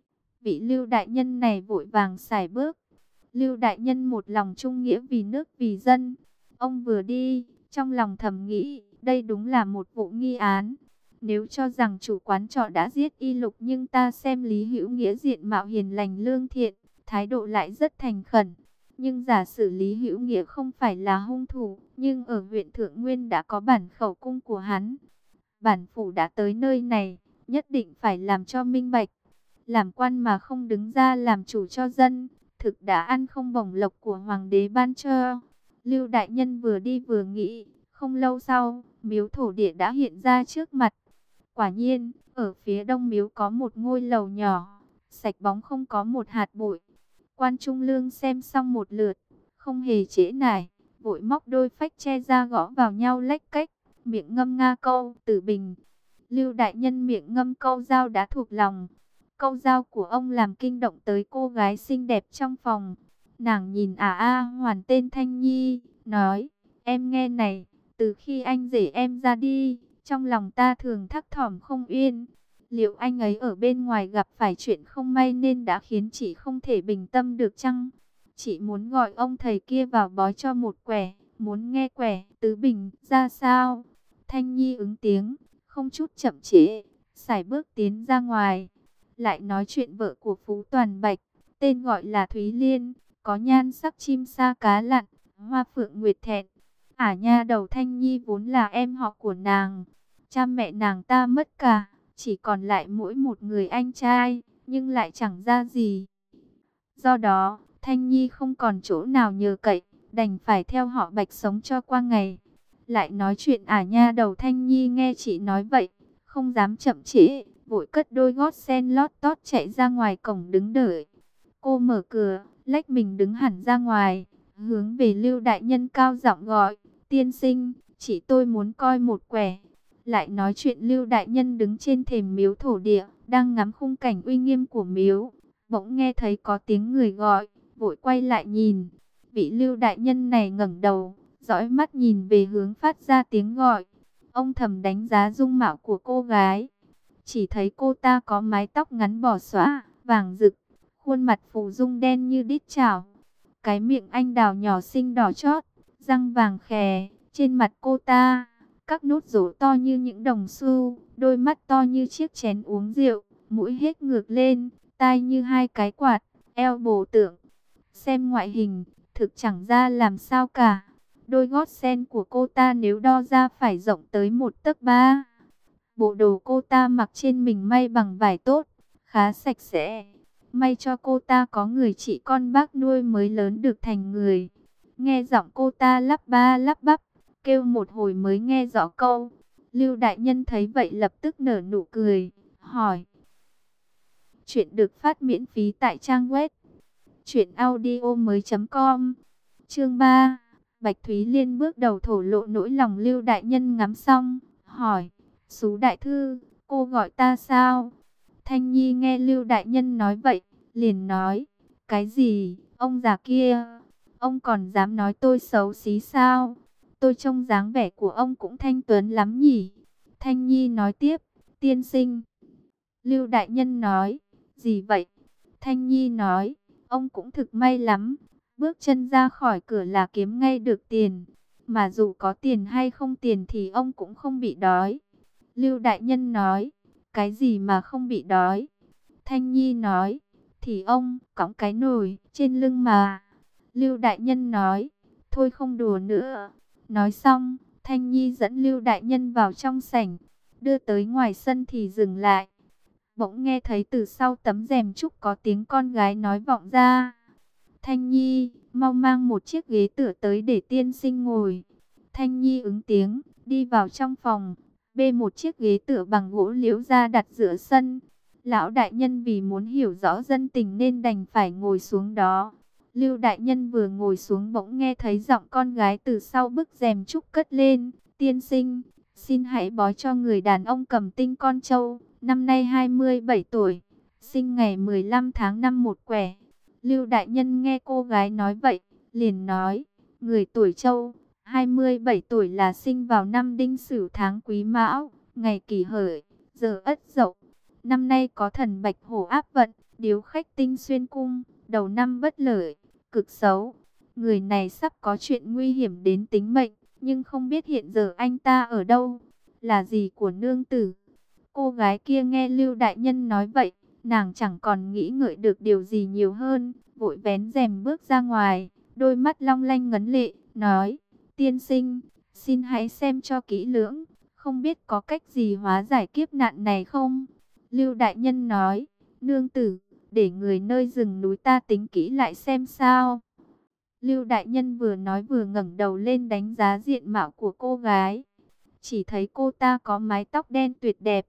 Vị Lưu đại nhân này vội vàng sải bước. Lưu đại nhân một lòng trung nghĩa vì nước vì dân. Ông vừa đi, trong lòng thầm nghĩ, đây đúng là một vụ nghi án. Nếu cho rằng chủ quán trọ đã giết Y Lục, nhưng ta xem Lý Hữu Nghĩa diện mạo hiền lành lương thiện, thái độ lại rất thành khẩn. Nhưng giả sử Lý Hữu Nghĩa không phải là hung thủ, nhưng ở huyện Thượng Nguyên đã có bản khẩu cung của hắn. Bản phủ đã tới nơi này, nhất định phải làm cho minh bạch. Làm quan mà không đứng ra làm chủ cho dân, thực đã ăn không bổng lộc của hoàng đế ban cho. Lưu đại nhân vừa đi vừa nghĩ, không lâu sau, miếu thổ địa đã hiện ra trước mặt. Quả nhiên, ở phía đông miếu có một ngôi lầu nhỏ, sạch bóng không có một hạt bụi. Quan Trung Lương xem xong một lượt, không hề trễ nải, vội móc đôi phách tre ra gõ vào nhau lách cách, miệng ngâm nga câu Tử Bình. Lưu đại nhân miệng ngâm câu giao đã thuộc lòng. Câu giao của ông làm kinh động tới cô gái xinh đẹp trong phòng. Nàng nhìn Hoàn tên Thanh Nhi, nói, em nghe này, từ khi anh rể em ra đi, trong lòng ta thường thắc thỏm không yên. Liệu anh ấy ở bên ngoài gặp phải chuyện không may nên đã khiến chị không thể bình tâm được chăng? Chị muốn gọi ông thầy kia vào bói cho một quẻ, muốn nghe quẻ tứ bình ra sao? Thanh Nhi ứng tiếng, không chút chậm trễ, sải bước tiến ra ngoài. Lại nói chuyện vợ của Phú Toàn Bạch, tên gọi là Thúy Liên, có nhan sắc chim sa cá lặn, hoa phượng nguyệt thẹn. Nha đầu Thanh Nhi vốn là em họ của nàng. Cha mẹ nàng ta mất cả, chỉ còn lại mỗi một người anh trai, nhưng lại chẳng ra gì. Do đó, Thanh Nhi không còn chỗ nào nhờ cậy, đành phải theo họ Bạch sống cho qua ngày. Lại nói chuyện nha đầu Thanh Nhi nghe chị nói vậy, không dám chậm trễ, vội cất đôi gót sen lót tót chạy ra ngoài cổng đứng đợi. Cô mở cửa, lách mình đứng hẳn ra ngoài, hướng về Lưu đại nhân cao giọng gọi, tiên sinh, chỉ tôi muốn coi một quẻ. Lại nói chuyện Lưu đại nhân đứng trên thềm miếu thổ địa, đang ngắm khung cảnh uy nghiêm của miếu. Bỗng nghe thấy có tiếng người gọi, vội quay lại nhìn. Vị Lưu đại nhân này ngẩng đầu, dõi mắt nhìn về hướng phát ra tiếng gọi. Ông thầm đánh giá dung mạo của cô gái. Chỉ thấy cô ta có mái tóc ngắn bò xõa, vàng rực, khuôn mặt phù dung đen như đít chảo. Cái miệng anh đào nhỏ xinh đỏ chót, răng vàng khè, trên mặt cô ta, các nốt ruồi to như những đồng xu, đôi mắt to như chiếc chén uống rượu, mũi hết ngược lên, tai như hai cái quạt, eo bổ tượng. Xem ngoại hình, thực chẳng ra làm sao cả. Đôi gót sen của cô ta nếu đo ra phải rộng tới 1,3 tấc. Bộ đồ cô ta mặc trên mình may bằng vải tốt, khá sạch sẽ. May cho cô ta có người chị con bác nuôi mới lớn được thành người. Nghe giọng cô ta lắp ba lắp bắp, kêu một hồi mới nghe rõ câu. Lưu đại nhân thấy vậy lập tức nở nụ cười, hỏi. Chuyện được phát miễn phí tại trang web truyệnaudiomoi.com. Chương 3. Bạch Thúy Liên bước đầu thổ lộ nỗi lòng. Lưu đại nhân ngắm xong, hỏi: "Sú đại thư, cô gọi ta sao?" Thanh Nhi nghe Lưu đại nhân nói vậy, liền nói: "Cái gì? Ông già kia, ông còn dám nói tôi xấu xí sao? Tôi trông dáng vẻ của ông cũng thanh tuấn lắm nhỉ?" Thanh Nhi nói tiếp: "Tiên sinh." Lưu đại nhân nói: "Gì vậy?" Thanh Nhi nói: "Ông cũng thực may lắm, bước chân ra khỏi cửa là kiếm ngay được tiền, mà dù có tiền hay không tiền thì ông cũng không bị đói." Lưu đại nhân nói: "Cái gì mà không bị đói?" Thanh Nhi nói: "Thì ông cõng cái nồi trên lưng mà." Lưu đại nhân nói: "Thôi không đùa nữa." Nói xong, Thanh Nhi dẫn Lưu đại nhân vào trong sảnh, đưa tới ngoài sân thì dừng lại. Bỗng nghe thấy từ sau tấm rèm trúc có tiếng con gái nói vọng ra: "Thanh Nhi, mau mang một chiếc ghế tựa tới để tiên sinh ngồi." Thanh Nhi ứng tiếng, đi vào trong phòng, bê một chiếc ghế tựa bằng gỗ liễu ra đặt giữa sân. Lão đại nhân vì muốn hiểu rõ dân tình nên đành phải ngồi xuống đó. Lưu đại nhân vừa ngồi xuống bỗng nghe thấy giọng con gái từ sau bức rèm trúc cất lên: "Tiên sinh, xin hãy bói cho người đàn ông cầm tinh con trâu, năm nay 27 tuổi, sinh ngày 15 tháng 5 một quẻ." Lưu đại nhân nghe cô gái nói vậy, liền nói: "Người tuổi Trâu, 27 tuổi là sinh vào năm Đinh Sửu tháng Quý Mão, ngày Kỷ Hợi, giờ Ất Dậu. Năm nay có thần Bạch Hổ áp vận, điếu khách tinh xuyên cung, đầu năm bất lợi, cực xấu. Người này sắp có chuyện nguy hiểm đến tính mệnh, nhưng không biết hiện giờ anh ta ở đâu, là gì của nương tử." Cô gái kia nghe Lưu đại nhân nói vậy, nàng chẳng còn nghĩ ngợi được điều gì nhiều hơn, vội vén rèm bước ra ngoài, đôi mắt long lanh ngấn lệ, nói: "Tiên sinh, xin hãy xem cho kỹ lưỡng, không biết có cách gì hóa giải kiếp nạn này không?" Lưu đại nhân nói: "Nương tử, để người nơi rừng núi ta tính kỹ lại xem sao." Lưu đại nhân vừa nói vừa ngẩng đầu lên đánh giá diện mạo của cô gái. Chỉ thấy cô ta có mái tóc đen tuyệt đẹp,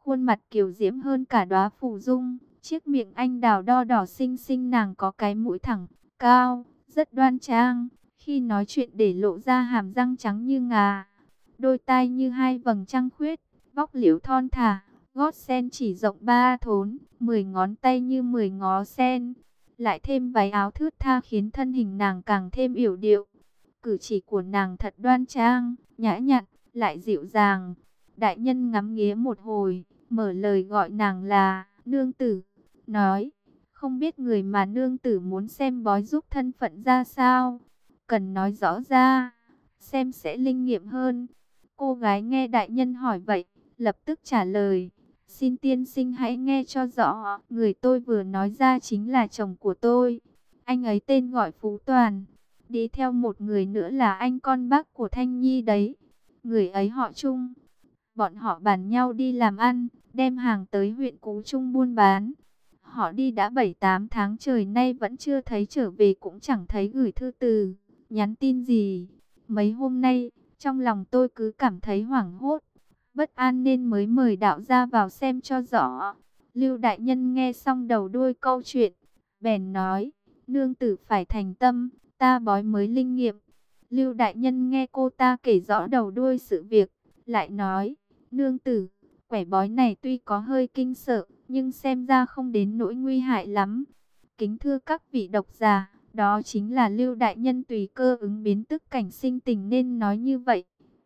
khuôn mặt kiều diễm hơn cả đóa phù dung, chiếc miệng anh đào đo đỏ xinh xinh, nàng có cái mũi thẳng, cao, rất đoan trang, khi nói chuyện để lộ ra hàm răng trắng như ngà, đôi tai như hai vầng trăng khuyết, vóc liễu thon thả, gót sen chỉ rộng 3 thốn, 10 ngón tay như 10 ngó sen, lại thêm váy áo thướt tha khiến thân hình nàng càng thêm yểu điệu. Cử chỉ của nàng thật đoan trang, nhã nhặn, lại dịu dàng. Đại nhân ngắm nghía một hồi, mở lời gọi nàng là nương tử, nói, không biết người mà nương tử muốn xem bói giúp thân phận ra sao, cần nói rõ ra, xem sẽ linh nghiệm hơn. Cô gái nghe đại nhân hỏi vậy, lập tức trả lời, xin tiên sinh hãy nghe cho rõ, người tôi vừa nói ra chính là chồng của tôi. Anh ấy tên gọi Phú Toàn, đi theo một người nữa là anh con bác của Thanh Nhi đấy. Người ấy họ Trung. Bọn họ bàn nhau đi làm ăn, đem hàng tới huyện Cú Trung buôn bán. Họ đi đã 7-8 tháng trời nay vẫn chưa thấy trở về, cũng chẳng thấy gửi thư từ, nhắn tin gì. Mấy hôm nay, trong lòng tôi cứ cảm thấy hoảng hốt, bất an nên mới mời đạo gia vào xem cho rõ. Lưu đại nhân nghe xong đầu đuôi câu chuyện, bèn nói, nương tử phải thành tâm, ta bói mới linh nghiệm. Lưu đại nhân nghe cô ta kể rõ đầu đuôi sự việc, lại nói, nương tử, quẻ bói này tuy có hơi kinh sợ, nhưng xem ra không đến nỗi nguy hại lắm. Kính thưa các vị độc giả, đó chính là Lưu đại nhân tùy cơ ứng biến tức cảnh sinh tình nên nói như vậy.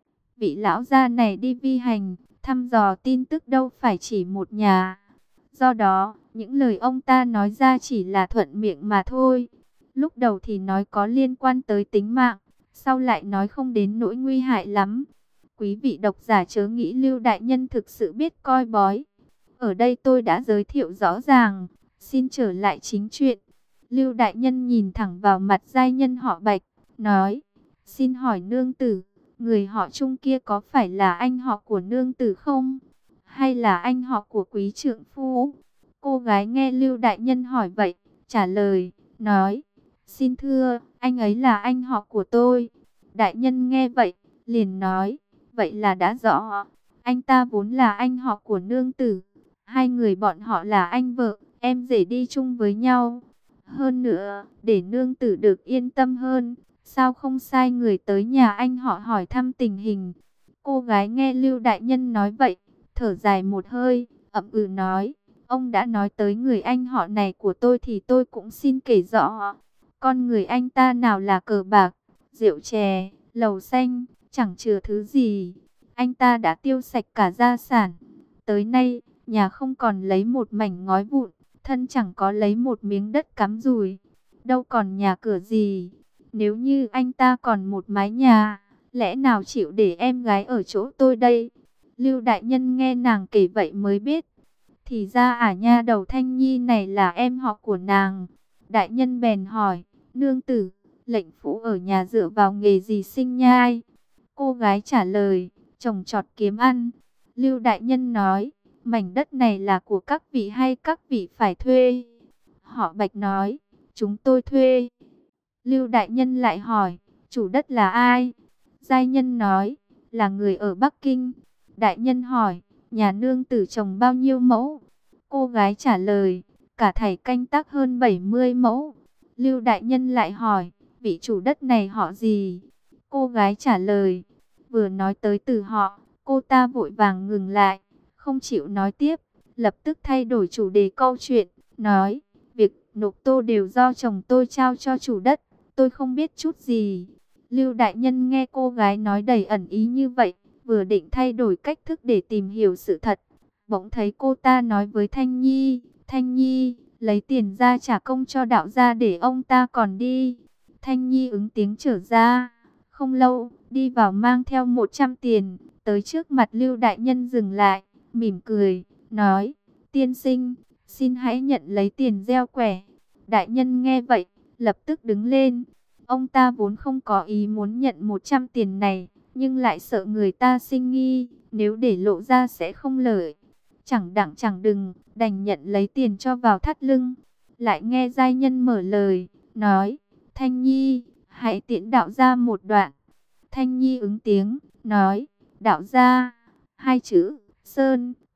Vị lão gia này đi vi hành, thăm dò tin tức đâu phải chỉ một nhà. Do đó, những lời ông ta nói ra chỉ là thuận miệng mà thôi. Lúc đầu thì nói có liên quan tới tính mạng, sau lại nói không đến nỗi nguy hại lắm. Quý vị độc giả chớ nghĩ Lưu đại nhân thực sự biết coi bói. Ở đây tôi đã giới thiệu rõ ràng, xin trở lại chính chuyện. Lưu đại nhân nhìn thẳng vào mặt giai nhân họ Bạch, nói, xin hỏi nương tử, người họ Trung kia có phải là anh họ của nương tử không? Hay là anh họ của quý trượng phu? Cô gái nghe Lưu đại nhân hỏi vậy, trả lời, nói, xin thưa, anh ấy là anh họ của tôi. Đại nhân nghe vậy, liền nói, vậy là đã rõ, anh ta vốn là anh họ của nương tử. Hai người bọn họ là anh vợ, em rể đi chung với nhau. Hơn nữa, để nương tử được yên tâm hơn, sao không sai người tới nhà anh họ hỏi thăm tình hình. Cô gái nghe Lưu đại nhân nói vậy, thở dài một hơi, ậm ừ nói, ông đã nói tới người anh họ này của tôi thì tôi cũng xin kể rõ. Con người anh ta nào là cờ bạc, rượu chè, lầu xanh, chẳng chừa thứ gì. Anh ta đã tiêu sạch cả gia sản. Tới nay, nhà không còn lấy một mảnh ngói vụn, thân chẳng có lấy một miếng đất cắm dùi, đâu còn nhà cửa gì. Nếu như anh ta còn một mái nhà, lẽ nào chịu để em gái ở chỗ tôi đây? Lưu đại nhân nghe nàng kể vậy mới biết, thì ra nha đầu Thanh Nhi này là em họ của nàng. Đại nhân bèn hỏi, nương tử, lệnh phủ ở nhà dựa vào nghề gì sinh nhai? Cô gái trả lời, trồng trọt kiếm ăn. Lưu đại nhân nói, mảnh đất này là của các vị hay các vị phải thuê? Họ Bạch nói, chúng tôi thuê. Lưu đại nhân lại hỏi, chủ đất là ai? Giai nhân nói, là người ở Bắc Kinh. Đại nhân hỏi, nhà nương tử trồng bao nhiêu mẫu? Cô gái trả lời, cả thảy canh tác hơn 70 mẫu. Lưu đại nhân lại hỏi, vị chủ đất này họ gì? Cô gái trả lời, vừa nói tới từ họ, cô ta vội vàng ngừng lại, không chịu nói tiếp, lập tức thay đổi chủ đề câu chuyện, nói, việc nộp tô đều do chồng tôi trao cho chủ đất, tôi không biết chút gì. Lưu đại nhân nghe cô gái nói đầy ẩn ý như vậy, vừa định thay đổi cách thức để tìm hiểu sự thật, bỗng thấy cô ta nói với Thanh Nhi, Thanh Nhi, lấy tiền ra trả công cho đạo gia để ông ta còn đi. Thanh Nhi ứng tiếng trở ra, không lâu, đi vào mang theo 100 tiền, tới trước mặt Lưu đại nhân dừng lại, mỉm cười, nói, tiên sinh, xin hãy nhận lấy tiền gieo quẻ. Đại nhân nghe vậy, lập tức đứng lên. Ông ta vốn không có ý muốn nhận 100 tiền này, nhưng lại sợ người ta sinh nghi, nếu để lộ ra sẽ không lợi. Chẳng đặng chẳng đừng, đành nhận lấy tiền cho vào thắt lưng. Lại nghe giai nhân mở lời, nói, Thanh Nhi, hãy tiễn đạo gia một đoạn. Thanh Nhi ứng tiếng, nói, đạo gia, hai chữ, sơn,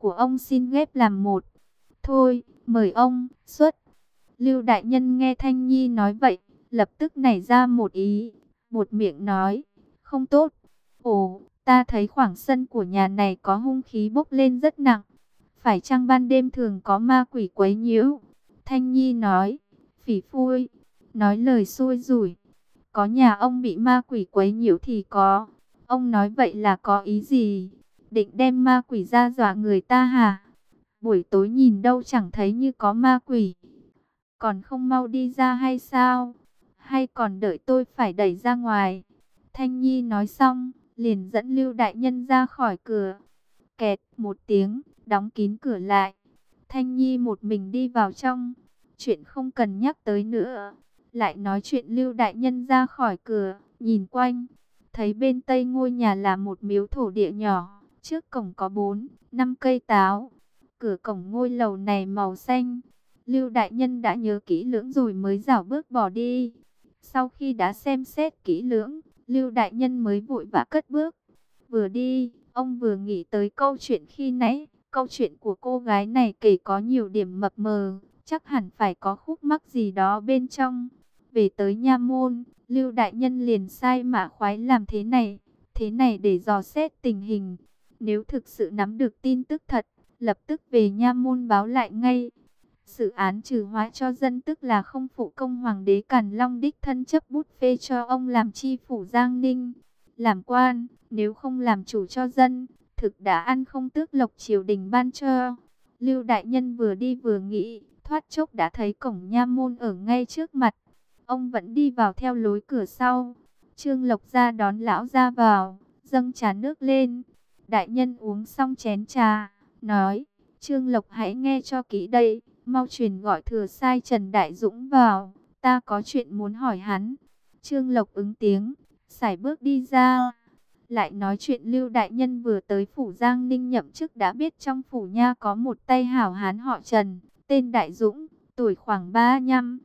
của ông xin ghép làm một. Thôi, mời ông, xuất. Lưu đại nhân nghe Thanh Nhi nói vậy, lập tức nảy ra một ý, buột miệng nói, không tốt. Ồ, ta thấy khoảng sân của nhà này có hung khí bốc lên rất nặng. Phải chăng ban đêm thường có ma quỷ quấy nhiễu? Thanh Nhi nói, phỉ phui, nói lời xui rủi. Có nhà ông bị ma quỷ quấy nhiễu thì có. Ông nói vậy là có ý gì? Định đem ma quỷ ra dọa người ta hả? Buổi tối nhìn đâu chẳng thấy như có ma quỷ. Còn không mau đi ra hay sao? Hay còn đợi tôi phải đẩy ra ngoài? Thanh Nhi nói xong, liền dẫn Lưu đại nhân ra khỏi cửa. Kẹt một tiếng, đóng kín cửa lại. Thanh Nhi một mình đi vào trong. Chuyện không cần nhắc tới nữa. Lại nói chuyện Lưu đại nhân ra khỏi cửa, nhìn quanh. Thấy bên tây ngôi nhà là một miếu thổ địa nhỏ. Trước cổng có 4, 5 cây táo. Cửa cổng ngôi lầu này màu xanh. Lưu đại nhân đã nhớ kỹ lưỡng rồi mới dảo bước bỏ đi. Sau khi đã xem xét kỹ lưỡng, Lưu đại nhân mới vội vã cất bước. Vừa đi, ông vừa nghĩ tới câu chuyện khi nãy. Câu chuyện của cô gái này kể có nhiều điểm mập mờ, chắc hẳn phải có khúc mắc gì đó bên trong. Về tới nha môn, Lưu đại nhân liền sai Mã Khoái làm thế này để dò xét tình hình. Nếu thực sự nắm được tin tức thật, lập tức về nha môn báo lại ngay. Sự án trừ hóa cho dân tức là không phụ công hoàng đế Càn Long đích thân chấp bút phê cho ông làm chi phủ Giang Ninh. Làm quan, nếu không làm chủ cho dân, thực đã ăn không tước lộc triều đình ban cho. Lưu đại nhân vừa đi vừa nghĩ, thoát chốc đã thấy cổng nha môn ở ngay trước mặt. Ông vẫn đi vào theo lối cửa sau. Trương Lộc ra đón lão ra vào, dâng trà nước lên. Đại nhân uống xong chén trà, nói, Trương Lộc hãy nghe cho kỹ đây, mau truyền gọi thừa sai Trần Đại Dũng vào, ta có chuyện muốn hỏi hắn. Trương Lộc ứng tiếng, sải bước đi ra. Lại nói chuyện Lưu đại nhân vừa tới phủ Giang Ninh nhậm chức đã biết trong phủ nha có một tay hảo hán họ Trần, tên Đại Dũng, tuổi khoảng 35,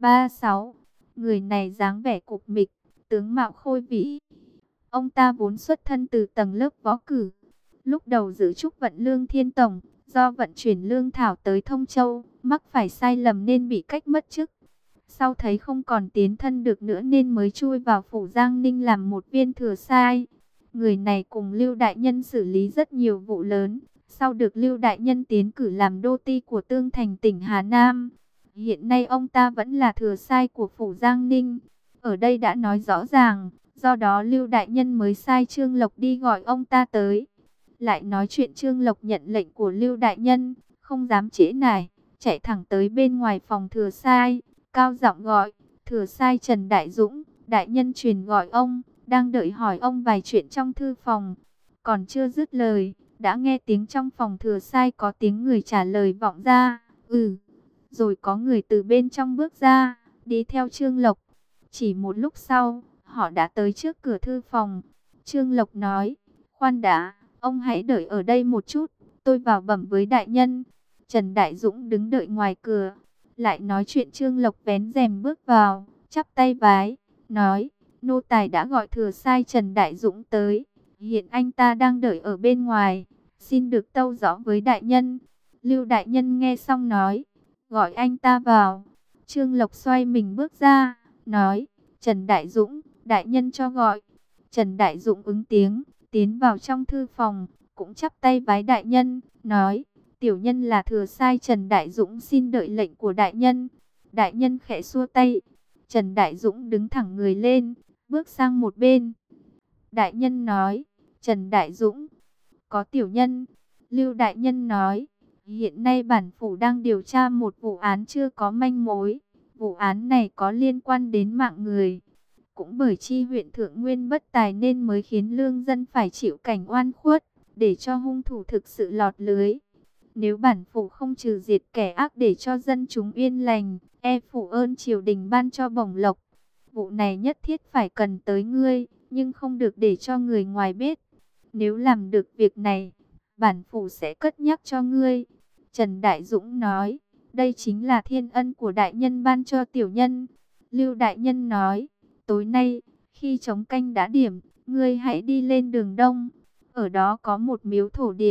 36. Người này dáng vẻ cục mịch, tướng mạo khôi vĩ. Ông ta vốn xuất thân từ tầng lớp võ cử. Lúc đầu giữ chức vận lương thiên tổng, do vận chuyển lương thảo tới Thông Châu, mắc phải sai lầm nên bị cách mất chức. Sau thấy không còn tiến thân được nữa nên mới chui vào phủ Giang Ninh làm một viên thừa sai. Người này cùng Lưu đại nhân xử lý rất nhiều vụ lớn, sau được Lưu đại nhân tiến cử làm đô ti của Tương Thành tỉnh Hà Nam. Hiện nay ông ta vẫn là thừa sai của phủ Giang Ninh. Ở đây đã nói rõ ràng, do đó Lưu đại nhân mới sai Trương Lộc đi gọi ông ta tới. Lại nói chuyện Trương Lộc nhận lệnh của Lưu đại nhân, không dám trễ nải, chạy thẳng tới bên ngoài phòng thừa sai, cao giọng gọi, thừa sai Trần Đại Dũng, đại nhân truyền gọi ông, đang đợi hỏi ông vài chuyện trong thư phòng. Còn chưa dứt lời, đã nghe tiếng trong phòng thừa sai có tiếng người trả lời vọng ra, rồi có người từ bên trong bước ra, đi theo Trương Lộc. Chỉ một lúc sau, họ đã tới trước cửa thư phòng. Trương Lộc nói, khoan đã, ông hãy đợi ở đây một chút, tôi vào bẩm với đại nhân. Trần Đại Dũng đứng đợi ngoài cửa. Lại nói chuyện Trương Lộc vén rèm bước vào, chắp tay vái, nói, nô tài đã gọi thừa sai Trần Đại Dũng tới. Hiện anh ta đang đợi ở bên ngoài, xin được tâu rõ với đại nhân. Lưu đại nhân nghe xong nói, gọi anh ta vào. Trương Lộc xoay mình bước ra, nói, Trần Đại Dũng, đại nhân cho gọi. Trần Đại Dũng ứng tiếng, tiến vào trong thư phòng, cũng chắp tay vái đại nhân, nói, tiểu nhân là thừa sai Trần Đại Dũng xin đợi lệnh của đại nhân. Đại nhân khẽ xua tay. Trần Đại Dũng đứng thẳng người lên, bước sang một bên. Đại nhân nói, Trần Đại Dũng, có tiểu nhân. Lưu đại nhân nói, hiện nay bản phủ đang điều tra một vụ án chưa có manh mối. Vụ án này có liên quan đến mạng người. Cũng bởi chi huyện Thượng Nguyên bất tài nên mới khiến lương dân phải chịu cảnh oan khuất, để cho hung thủ thực sự lọt lưới. Nếu bản phủ không trừ diệt kẻ ác để cho dân chúng yên lành, e phủ ơn triều đình ban cho bổng lộc. Vụ này nhất thiết phải cần tới ngươi, nhưng không được để cho người ngoài biết. Nếu làm được việc này, bản phủ sẽ cất nhắc cho ngươi. Trần Đại Dũng nói, đây chính là thiên ân của đại nhân ban cho tiểu nhân. Lưu đại nhân nói, tối nay, khi trống canh đã điểm, ngươi hãy đi lên đường đông. Ở đó có một miếu thổ địa,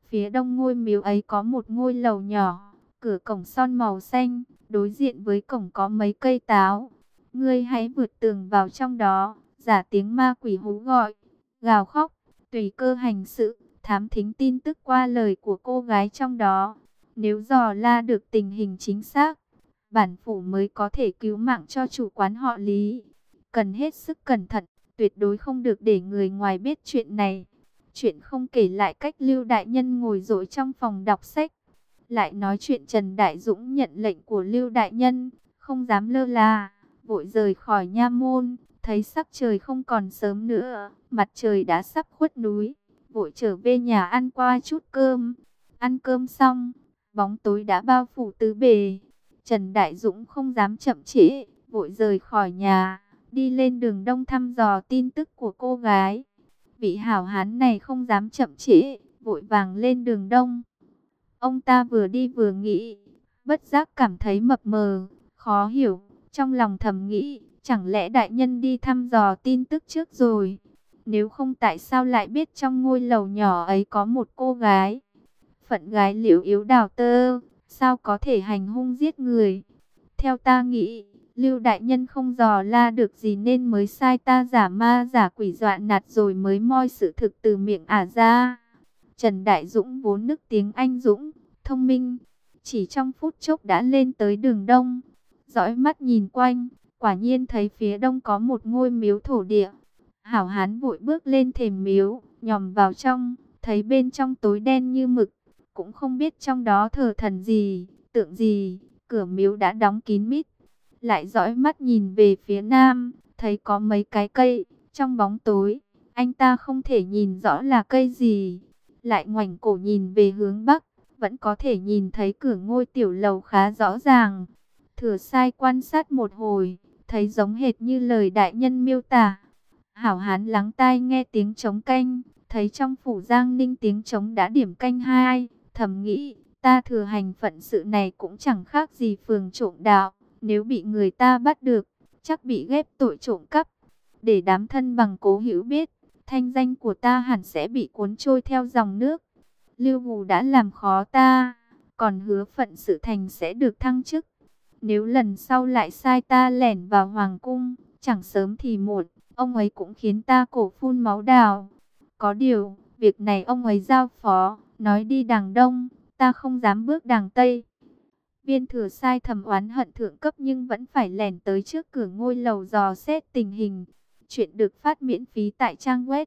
Phía đông ngôi miếu ấy có một ngôi lầu nhỏ, cửa cổng son màu xanh, đối diện với cổng có mấy cây táo. Ngươi hãy vượt tường vào trong đó, giả tiếng ma quỷ hú gọi, gào khóc, tùy cơ hành sự, thám thính tin tức qua lời của cô gái trong đó. Nếu dò la được tình hình chính xác, bản phủ mới có thể cứu mạng cho chủ quán họ Lý. Cần hết sức cẩn thận, tuyệt đối không được để người ngoài biết chuyện này. Chuyện không kể lại cách Lưu Đại Nhân ngồi dỗi trong phòng đọc sách. Lại nói chuyện Trần Đại Dũng nhận lệnh của Lưu Đại Nhân, không dám lơ là, vội rời khỏi nha môn. Thấy sắc trời không còn sớm nữa, mặt trời đã sắp khuất núi, vội trở về nhà ăn qua chút cơm. Ăn cơm xong, bóng tối đã bao phủ tứ bề. Trần Đại Dũng không dám chậm trễ, vội rời khỏi nhà, đi lên đường đông thăm dò tin tức của cô gái. Vị hảo hán này không dám chậm trễ, vội vàng lên đường đông. Ông ta vừa đi vừa nghĩ, bất giác cảm thấy mập mờ, khó hiểu, trong lòng thầm nghĩ, chẳng lẽ đại nhân đi thăm dò tin tức trước rồi? Nếu không tại sao lại biết trong ngôi lầu nhỏ ấy có một cô gái? Phận gái liễu yếu đào tơ, sao có thể hành hung giết người? Theo ta nghĩ, Lưu đại nhân không dò la được gì nên mới sai ta giả ma giả quỷ dọa nạt rồi mới moi sự thực từ miệng ả ra. Trần Đại Dũng vốn nức tiếng anh dũng, thông minh, chỉ trong phút chốc đã lên tới đường đông. Dõi mắt nhìn quanh, quả nhiên thấy phía đông có một ngôi miếu thổ địa. Hảo hán vội bước lên thềm miếu, nhòm vào trong, thấy bên trong tối đen như mực, cũng không biết trong đó thờ thần gì, tượng gì, cửa miếu đã đóng kín mít. Lại dõi mắt nhìn về phía nam, thấy có mấy cái cây, trong bóng tối, anh ta không thể nhìn rõ là cây gì. Lại ngoảnh cổ nhìn về hướng bắc, vẫn có thể nhìn thấy cửa ngôi tiểu lầu khá rõ ràng. Thừa sai quan sát một hồi, thấy giống hệt như lời đại nhân miêu tả. Hảo hán lắng tai nghe tiếng trống canh, thấy trong phủ Giang Ninh tiếng trống đã điểm canh 2, thầm nghĩ, ta thừa hành phận sự này cũng chẳng khác gì phường trộm đạo, nếu bị người ta bắt được, chắc bị ghép tội trộm cắp. Để đám thân bằng cố hữu biết, thanh danh của ta hẳn sẽ bị cuốn trôi theo dòng nước. Lưu Hù đã làm khó ta, còn hứa phận sự thành sẽ được thăng chức. Nếu lần sau lại sai ta lẻn vào hoàng cung, chẳng sớm thì muộn, ông ấy cũng khiến ta cổ phun máu đào. Có điều, việc này ông ấy giao phó, nói đi đàng đông, ta không dám bước đàng tây. Viên Thừa sai thầm oán hận thượng cấp nhưng vẫn phải lẻn tới trước cửa ngôi lầu dò xét tình hình. Chuyện được phát miễn phí tại trang web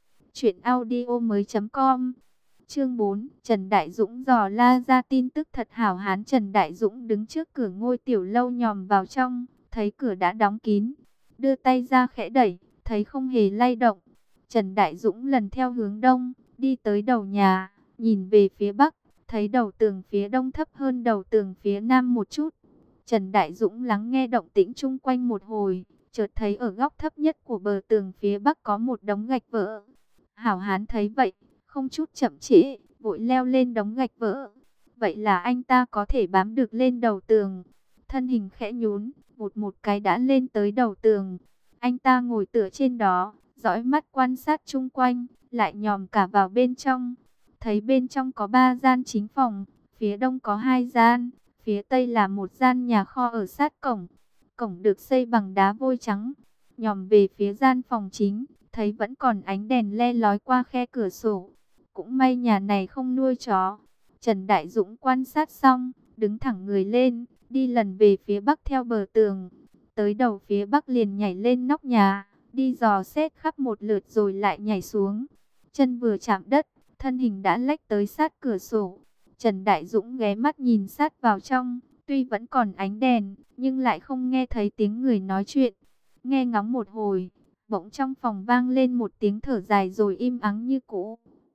truyệnaudiomoi.com. Chương 4, Trần Đại Dũng dò la ra tin tức thật. Hảo hán Trần Đại Dũng đứng trước cửa ngôi tiểu lâu nhòm vào trong, thấy cửa đã đóng kín, đưa tay ra khẽ đẩy, thấy không hề lay động. Trần Đại Dũng lần theo hướng đông, đi tới đầu nhà, nhìn về phía bắc, thấy đầu tường phía đông thấp hơn đầu tường phía nam một chút. Trần Đại Dũng lắng nghe động tĩnh chung quanh một hồi, chợt thấy ở góc thấp nhất của bờ tường phía bắc có một đống gạch vỡ. Hảo hán thấy vậy, không chút chậm trễ, vội leo lên đống gạch vỡ. Vậy là anh ta có thể bám được lên đầu tường. Thân hình khẽ nhún, vụt một cái đã lên tới đầu tường. Anh ta ngồi tựa trên đó, dõi mắt quan sát chung quanh, lại nhòm cả vào bên trong. Thấy bên trong có 3 gian chính phòng, phía đông có 2 gian, phía tây là một gian nhà kho ở sát cổng. Cổng được xây bằng đá vôi trắng. Nhòm về phía gian phòng chính, thấy vẫn còn ánh đèn le lói qua khe cửa sổ. Cũng may nhà này không nuôi chó. Trần Đại Dũng quan sát xong, đứng thẳng người lên, đi lần về phía bắc theo bờ tường. Tới đầu phía bắc liền nhảy lên nóc nhà, đi dò xét khắp một lượt rồi lại nhảy xuống. Chân vừa chạm đất, thân hình đã lách tới sát cửa sổ. Trần Đại Dũng ghé mắt nhìn sát vào trong, tuy vẫn còn ánh đèn, nhưng lại không nghe thấy tiếng người nói chuyện. Nghe ngóng một hồi, bỗng trong phòng vang lên một tiếng thở dài rồi im ắng như cũ.